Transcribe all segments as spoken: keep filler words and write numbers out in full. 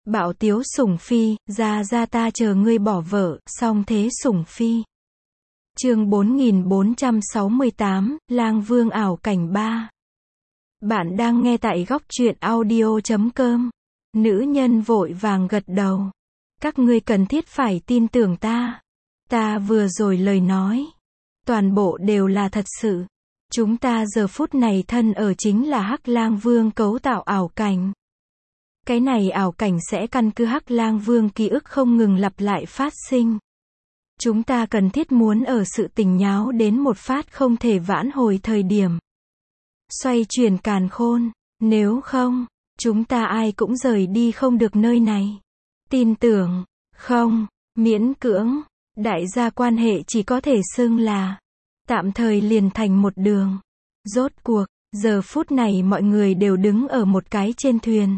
Bạo tiếu sủng phi, ra ra ta chờ ngươi bỏ vợ, song thế sủng phi. Chương bốn nghìn bốn trăm sáu mươi tám, Lang Vương ảo cảnh ba. Bạn đang nghe tại góc truyện audio chấm com. Nữ nhân vội vàng gật đầu. Các ngươi cần thiết phải tin tưởng ta. Ta vừa rồi lời nói. Toàn bộ đều là thật sự. Chúng ta giờ phút này thân ở chính là Hắc Lang Vương cấu tạo ảo cảnh. Cái này ảo cảnh sẽ căn cứ Hắc Lang Vương ký ức không ngừng lặp lại phát sinh. Chúng ta cần thiết muốn ở sự tình nháo đến một phát không thể vãn hồi thời điểm. Xoay chuyển càn khôn, nếu không, chúng ta ai cũng rời đi không được nơi này. Tin tưởng, không, miễn cưỡng, đại gia quan hệ chỉ có thể xưng là tạm thời liền thành một đường. Rốt cuộc, giờ phút này mọi người đều đứng ở một cái trên thuyền.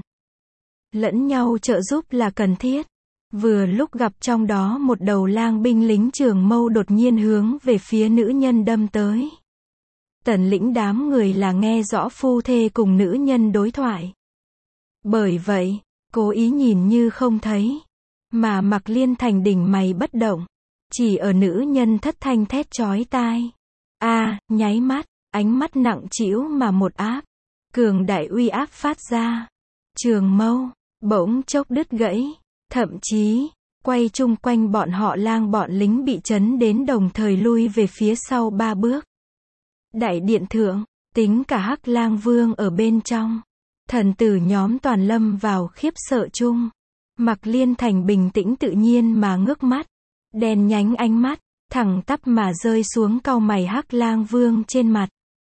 Lẫn nhau trợ giúp là cần thiết. Vừa lúc gặp trong đó một đầu lang binh lính trường mâu đột nhiên hướng về phía nữ nhân đâm tới. Tần lĩnh đám người là nghe rõ phu thê cùng nữ nhân đối thoại. Bởi vậy, cố ý nhìn như không thấy. Mà Mạc Liên Thành đỉnh mày bất động. Chỉ ở nữ nhân thất thanh thét chói tai. A, à, nháy mắt, ánh mắt nặng trĩu mà một áp. Cường đại uy áp phát ra. Trường mâu, bỗng chốc đứt gãy. Thậm chí, quay chung quanh bọn họ lang bọn lính bị chấn đến đồng thời lui về phía sau ba bước. Đại điện thượng, tính cả Hắc Lang Vương ở bên trong. Thần tử nhóm toàn lâm vào khiếp sợ chung. Mạc Liên Thành bình tĩnh tự nhiên mà ngước mắt. Đèn nhánh ánh mắt, thẳng tắp mà rơi xuống cau mày Hắc Lang Vương trên mặt.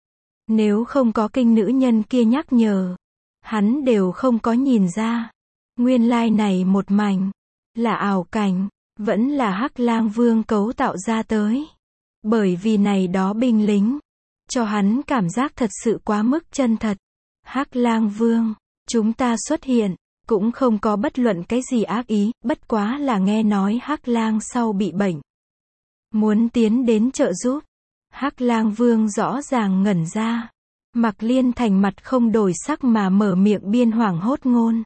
Nếu không có kinh nữ nhân kia nhắc nhở, hắn đều không có nhìn ra. Nguyên lai này một mảnh, là ảo cảnh, vẫn là Hắc Lang Vương cấu tạo ra tới. Bởi vì này đó binh lính, cho hắn cảm giác thật sự quá mức chân thật. Hắc Lang Vương, chúng ta xuất hiện, cũng không có bất luận cái gì ác ý, bất quá là nghe nói Hắc Lang sau bị bệnh. Muốn tiến đến trợ giúp. Hắc Lang Vương rõ ràng ngẩn ra. Mạc Liên Thành mặt không đổi sắc mà mở miệng biên hoảng hốt ngôn.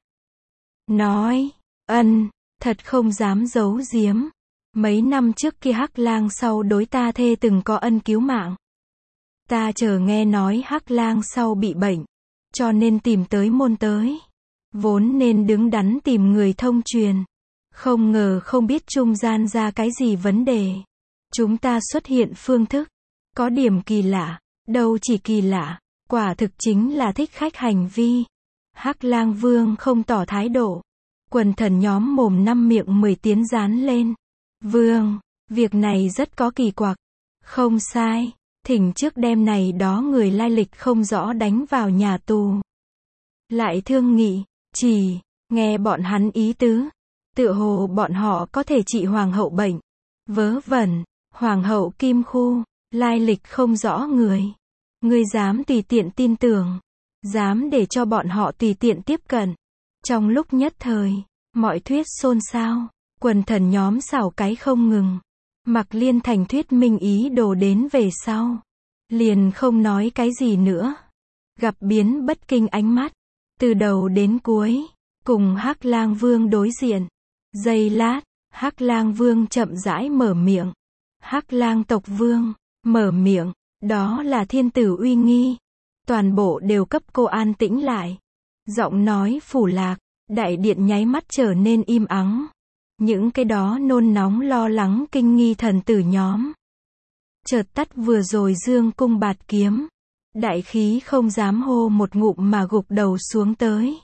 Nói, ân, thật không dám giấu giếm. Mấy năm trước kia Hắc Lang sau đối ta thê từng có ân cứu mạng. Ta chờ nghe nói Hắc Lang sau bị bệnh, cho nên tìm tới môn tới. Vốn nên đứng đắn tìm người thông truyền. Không ngờ không biết trung gian ra cái gì vấn đề. Chúng ta xuất hiện phương thức. Có điểm kỳ lạ, đâu chỉ kỳ lạ, quả thực chính là thích khách hành vi. Hắc Lang Vương không tỏ thái độ. Quần thần nhóm mồm năm miệng mười tiếng dán lên. Vương, việc này rất có kỳ quặc. Không sai, thỉnh trước đêm này đó người lai lịch không rõ đánh vào nhà tù. Lại thương nghị, chỉ, nghe bọn hắn ý tứ. Tựa hồ bọn họ có thể trị hoàng hậu bệnh. Vớ vẩn, hoàng hậu Kim Khu, lai lịch không rõ người. Ngươi dám tùy tiện tin tưởng. Dám để cho bọn họ tùy tiện tiếp cận. Trong lúc nhất thời, mọi thuyết xôn xao, quần thần nhóm xảo cái không ngừng. Mạc Liên Thành thuyết minh ý đồ đến về sau. Liền không nói cái gì nữa. Gặp biến bất kinh ánh mắt. Từ đầu đến cuối, cùng Hắc Lang Vương đối diện. Giây lát, Hắc Lang Vương chậm rãi mở miệng. Hắc Lang tộc Vương, mở miệng, đó là thiên tử uy nghi. Toàn bộ đều cấp cô an tĩnh lại. Giọng nói phủ lạc, đại điện nháy mắt trở nên im ắng. Những cái đó nôn nóng lo lắng kinh nghi thần tử nhóm. Chợt tắt vừa rồi dương cung bạt kiếm. Đại khí không dám hô một ngụm mà gục đầu xuống tới.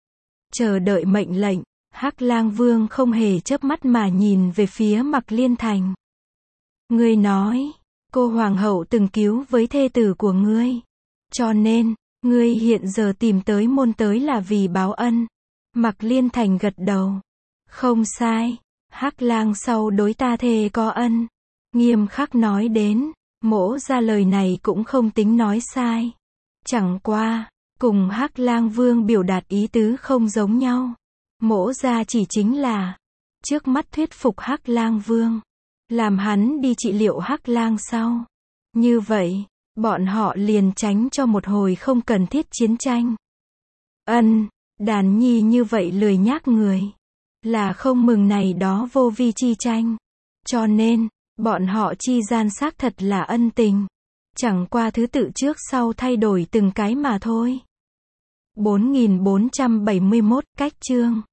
Chờ đợi mệnh lệnh, Hắc Lang Vương không hề chớp mắt mà nhìn về phía Mạc Liên Thành. Ngươi nói, cô hoàng hậu từng cứu với thê tử của ngươi. Cho nên, ngươi hiện giờ tìm tới môn tới là vì báo ân. Mạc Liên Thành gật đầu. Không sai, Hắc Lang sau đối ta thê có ân. Nghiêm khắc nói đến, mỗ ra lời này cũng không tính nói sai. Chẳng qua, cùng Hắc Lang Vương biểu đạt ý tứ không giống nhau. Mỗ ra chỉ chính là, trước mắt thuyết phục Hắc Lang Vương. Làm hắn đi trị liệu Hắc Lang sau. Như vậy, bọn họ liền tránh cho một hồi không cần thiết chiến tranh. Ân, đàn nhi như vậy lười nhác người. là không mừng này đó vô vi chi tranh. Cho nên, bọn họ chi gian xác thật là ân tình. Chẳng qua thứ tự trước sau thay đổi từng cái mà thôi. bốn nghìn bốn trăm bảy mươi mốt, cách chương.